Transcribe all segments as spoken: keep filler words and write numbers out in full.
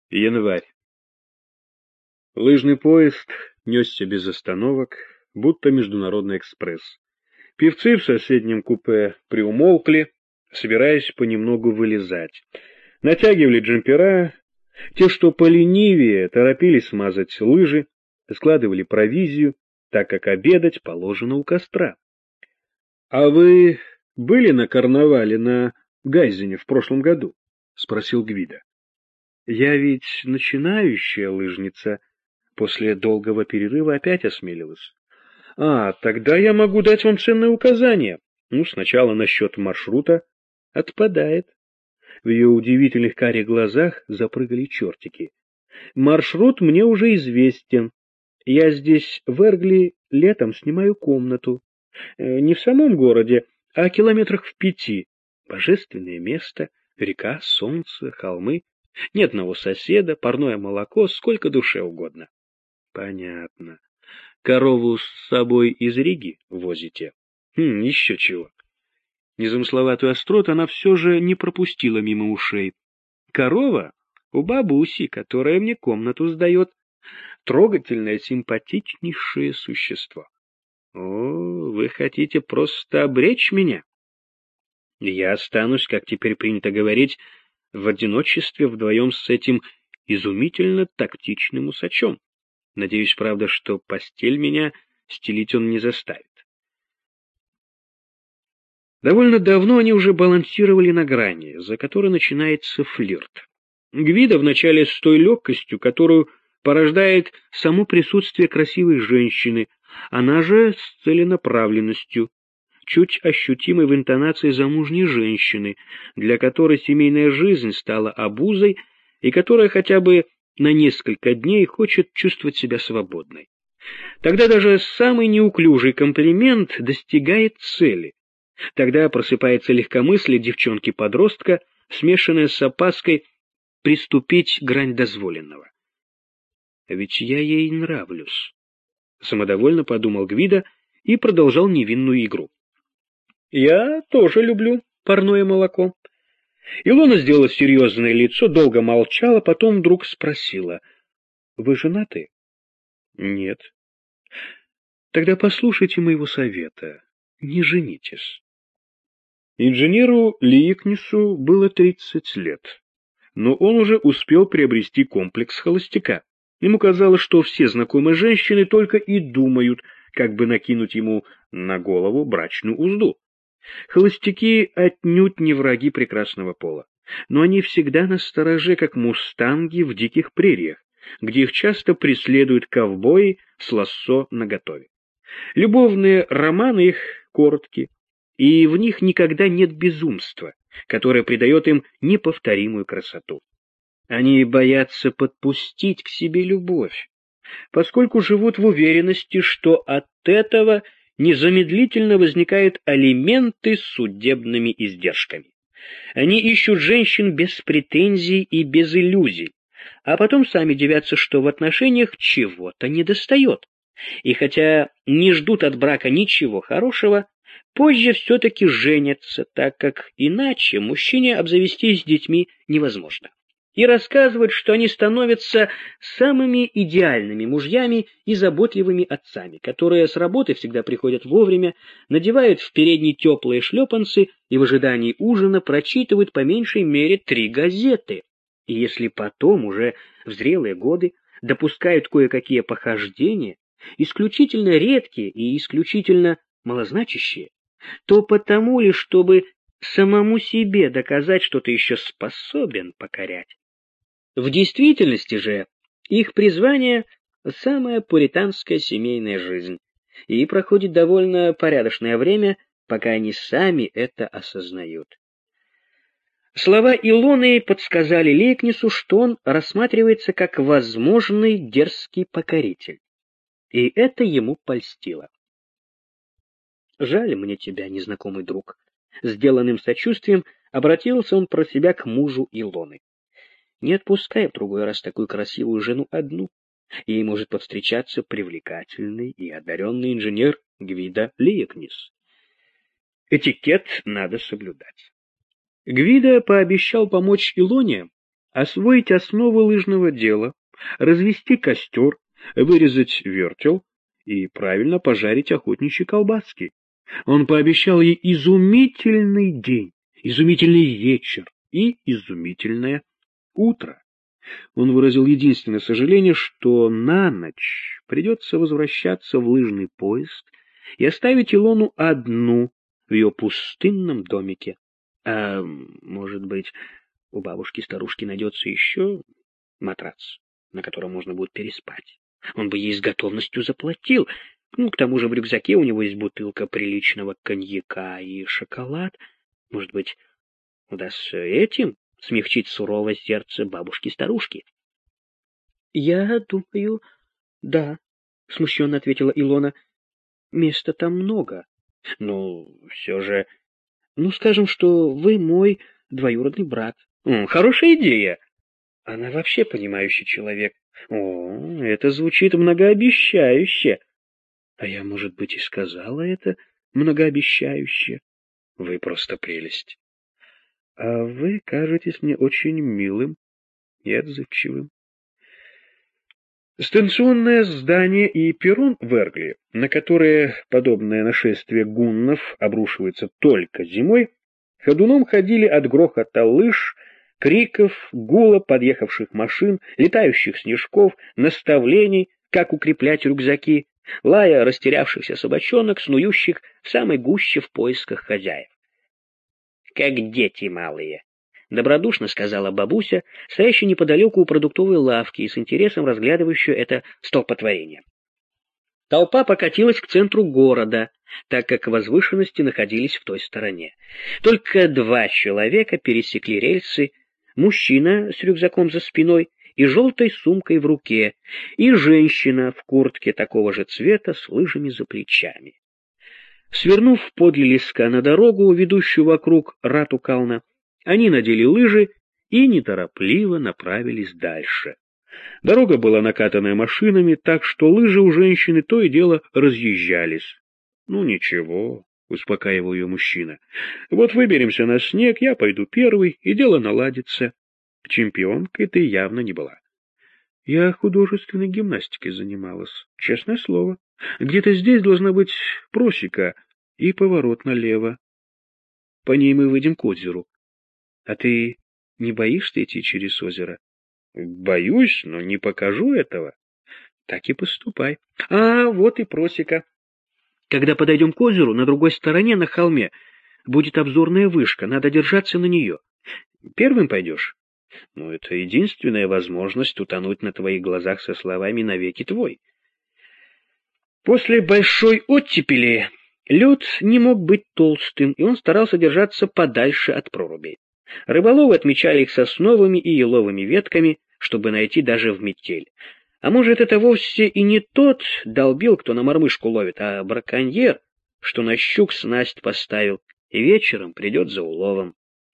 Январь. Лыжный поезд несся без остановок, будто международный экспресс. Певцы в соседнем купе приумолкли, собираясь понемногу вылезать. Натягивали джемпера, те, что поленивее, торопились смазать лыжи, складывали провизию, так как обедать положено у костра. — А вы были на карнавале на Гайзене в прошлом году? — спросил Гвидо. — Я ведь начинающая лыжница. После долгого перерыва опять осмелилась. — А, тогда я могу дать вам ценные указания. Ну, сначала насчет маршрута. Отпадает. В ее удивительных карих глазах запрыгали чертики. Маршрут мне уже известен. Я здесь, в Эргли, летом снимаю комнату. Не в самом городе, а километрах в пяти. Божественное место, река, солнце, холмы. Нет одного соседа, парное молоко, сколько душе угодно. Понятно. Корову с собой из Риги возите? Хм, еще чего. Незамысловатую остроту она все же не пропустила мимо ушей. Корова у бабуси, которая мне комнату сдает. Трогательное, симпатичнейшее существо. О, вы хотите просто обречь меня? Я останусь, как теперь принято говорить, в одиночестве вдвоем с этим изумительно тактичным усачом. Надеюсь, правда, что постель меня стелить он не заставит. Довольно давно они уже балансировали на грани, за которой начинается флирт. Гвидо вначале с той легкостью, которую порождает само присутствие красивой женщины, она же с целенаправленностью, чуть ощутимой в интонации замужней женщины, для которой семейная жизнь стала обузой и которая хотя бы на несколько дней хочет чувствовать себя свободной. Тогда даже самый неуклюжий комплимент достигает цели. Тогда просыпается легкомыслие девчонки-подростка, смешанное с опаской приступить грань дозволенного. Ведь я ей нравлюсь, самодовольно подумал Гвидо и продолжал невинную игру. Я тоже люблю парное молоко. Илона сделала серьезное лицо, долго молчала, потом вдруг спросила: вы женаты? Нет. Тогда послушайте моего совета. Не женитесь. Инженеру Лиекнису было тридцать лет, но он уже успел приобрести комплекс холостяка. Ему казалось, что все знакомые женщины только и думают, как бы накинуть ему на голову брачную узду. Холостяки отнюдь не враги прекрасного пола, но они всегда настороже, как мустанги в диких прериях, где их часто преследуют ковбои с лассо наготове. Любовные романы их короткие, и в них никогда нет безумства, которое придает им неповторимую красоту. Они боятся подпустить к себе любовь, поскольку живут в уверенности, что от этого незамедлительно возникают алименты с судебными издержками. Они ищут женщин без претензий и без иллюзий, а потом сами дивятся, что в отношениях чего-то недостает. И хотя не ждут от брака ничего хорошего, позже все-таки женятся, так как иначе мужчине обзавестись детьми невозможно. И рассказывают, что они становятся самыми идеальными мужьями и заботливыми отцами, которые с работы всегда приходят вовремя, надевают в передние теплые шлепанцы и в ожидании ужина прочитывают по меньшей мере три газеты. И если потом, уже в зрелые годы, допускают кое-какие похождения, исключительно редкие и исключительно малозначащие, то потому ли, чтобы самому себе доказать, что ты еще способен покорять. В действительности же их призвание — самая пуританская семейная жизнь, и проходит довольно порядочное время, пока они сами это осознают. Слова Илоны подсказали Лиекнису, что он рассматривается как возможный дерзкий покоритель, и это ему польстило. «Жаль мне тебя, незнакомый друг», — сделанным сочувствием обратился он про себя к мужу Илоны. «Не отпускай в другой раз такую красивую жену одну. Ей может повстречаться привлекательный и одаренный инженер Гвидо Лиекнис. Этикет надо соблюдать». Гвидо пообещал помочь Илоне, освоить основы лыжного дела, развести костер, вырезать вертел и правильно пожарить охотничьи колбаски. Он пообещал ей изумительный день, изумительный вечер и изумительное утро. Он выразил единственное сожаление, что на ночь придется возвращаться в лыжный поезд и оставить Илону одну в ее пустынном домике. А, может быть, у бабушки-старушки найдется еще матрац, на котором можно будет переспать. Он бы ей с готовностью заплатил. Ну, к тому же в рюкзаке у него есть бутылка приличного коньяка и шоколад. Может быть, удастся этим смягчить суровое сердце бабушки-старушки? — Я думаю, да, — смущенно ответила Илона. — Места там много. — Ну, все же... Ну, скажем, что вы мой двоюродный брат. — Хорошая идея. Она вообще понимающий человек. О, это звучит многообещающе. А я, может быть, и сказала это многообещающе. Вы просто прелесть. А вы кажетесь мне очень милым и отзывчивым. Станционное здание и перрон в Эргли, на которые подобное нашествие гуннов обрушивается только зимой, ходуном ходили от грохота лыж, криков, гула подъехавших машин, летающих снежков, наставлений, как укреплять рюкзаки, лая растерявшихся собачонок, снующих в самой гуще в поисках хозяев. «Как дети малые», — добродушно сказала бабуся, стоящая неподалеку у продуктовой лавки и с интересом разглядывающая это столпотворение. Толпа покатилась к центру города, так как возвышенности находились в той стороне. Только два человека пересекли рельсы, мужчина с рюкзаком за спиной и желтой сумкой в руке, и женщина в куртке такого же цвета с лыжами за плечами. Свернув подле леска на дорогу, ведущую вокруг Ратукална, они надели лыжи и неторопливо направились дальше. Дорога была накатанная машинами, так что лыжи у женщины то и дело разъезжались. — Ну ничего, — успокаивал ее мужчина. — Вот выберемся на снег, я пойду первый, и дело наладится. Чемпионкой ты явно не была. — Я художественной гимнастикой занималась, честное слово. Где-то здесь должна быть просека и поворот налево. По ней мы выйдем к озеру. А ты не боишься идти через озеро? — Боюсь, но не покажу этого. — Так и поступай. А вот и просека. Когда подойдем к озеру, на другой стороне, на холме, будет обзорная вышка, надо держаться на нее. Первым пойдешь? Ну, это единственная возможность утонуть на твоих глазах со словами «навеки твой». После большой оттепели лед не мог быть толстым, и он старался держаться подальше от прорубей. Рыболовы отмечали их сосновыми и еловыми ветками, чтобы найти даже в метель. А может, это вовсе и не тот долбил, кто на мормышку ловит, а браконьер, что на щук снасть поставил, и вечером придет за уловом.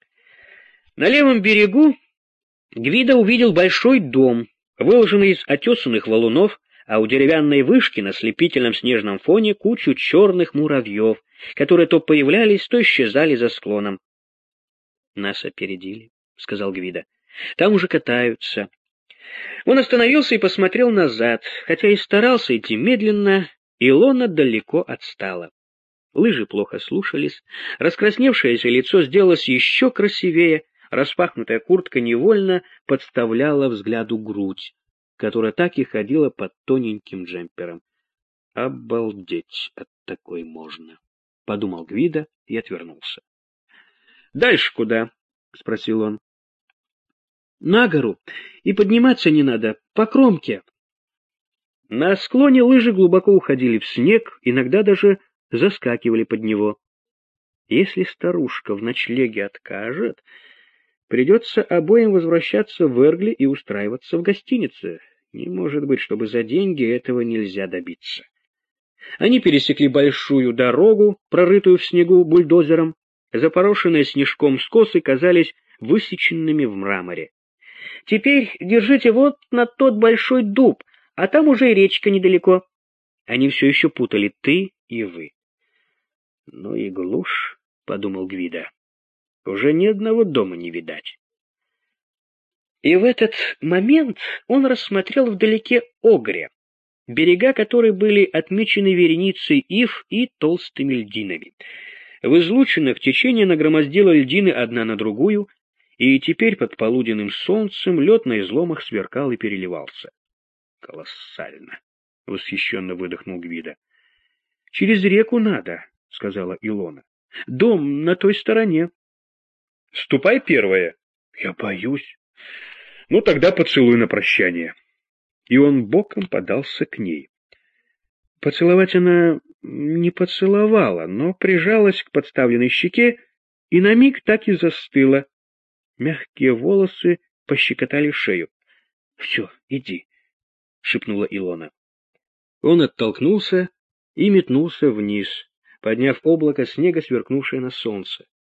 На левом берегу Гвидо увидел большой дом, выложенный из отесанных валунов, а у деревянной вышки на слепительном снежном фоне кучу черных муравьев, которые то появлялись, то исчезали за склоном. — Нас опередили, — сказал Гвидо. — Там уже катаются. Он остановился и посмотрел назад, хотя и старался идти медленно, Илона далеко отстала. Лыжи плохо слушались, раскрасневшееся лицо сделалось еще красивее, распахнутая куртка невольно подставляла взгляду грудь, которая так и ходила под тоненьким джемпером. «Обалдеть от такой можно», — подумал Гвидо и отвернулся. «Дальше куда?» — спросил он. «На гору, и подниматься не надо, по кромке». На склоне лыжи глубоко уходили в снег, иногда даже заскакивали под него. Если старушка в ночлеге откажет, придется обоим возвращаться в Эргли и устраиваться в гостинице. Не может быть, чтобы за деньги этого нельзя добиться. Они пересекли большую дорогу, прорытую в снегу бульдозером. Запорошенные снежком скосы казались высеченными в мраморе. «Теперь держите вот на тот большой дуб, а там уже и речка недалеко». Они все еще путали «ты» и «вы». «Ну и глушь», — подумал Гвидо. «Уже ни одного дома не видать». И в этот момент он рассмотрел вдалеке Огря, берега которой были отмечены вереницей ив и толстыми льдинами. В излучинах течение нагромоздило льдины одна на другую, и теперь под полуденным солнцем лед на изломах сверкал и переливался. «Колоссально!» — восхищенно выдохнул Гвидо. «Через реку надо», — сказала Илона. «Дом на той стороне». «Ступай первая». «Я боюсь». «Ну, тогда поцелуй на прощание». И он боком подался к ней. Поцеловать она не поцеловала, но прижалась к подставленной щеке и на миг так и застыла. Мягкие волосы пощекотали шею. — Все, иди, — шепнула Илона. Он оттолкнулся и метнулся вниз, подняв облако снега, сверкнувшее на солнце.